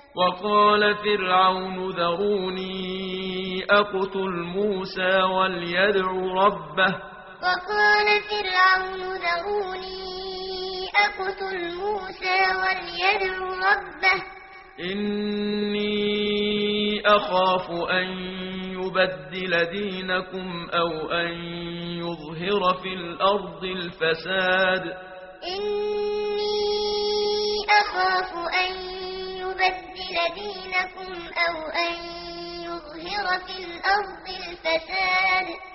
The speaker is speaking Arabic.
وقال فرعون ذروني أقتل موسى وليدع ربه وقال فرعون ذروني أقتل موسى وليدع ربه إني أخاف أن يبدل دينكم أو أن يظهر في الأرض الفساد إني أخاف أن يبدل دينكم أو أن يظهر في الأرض الفساد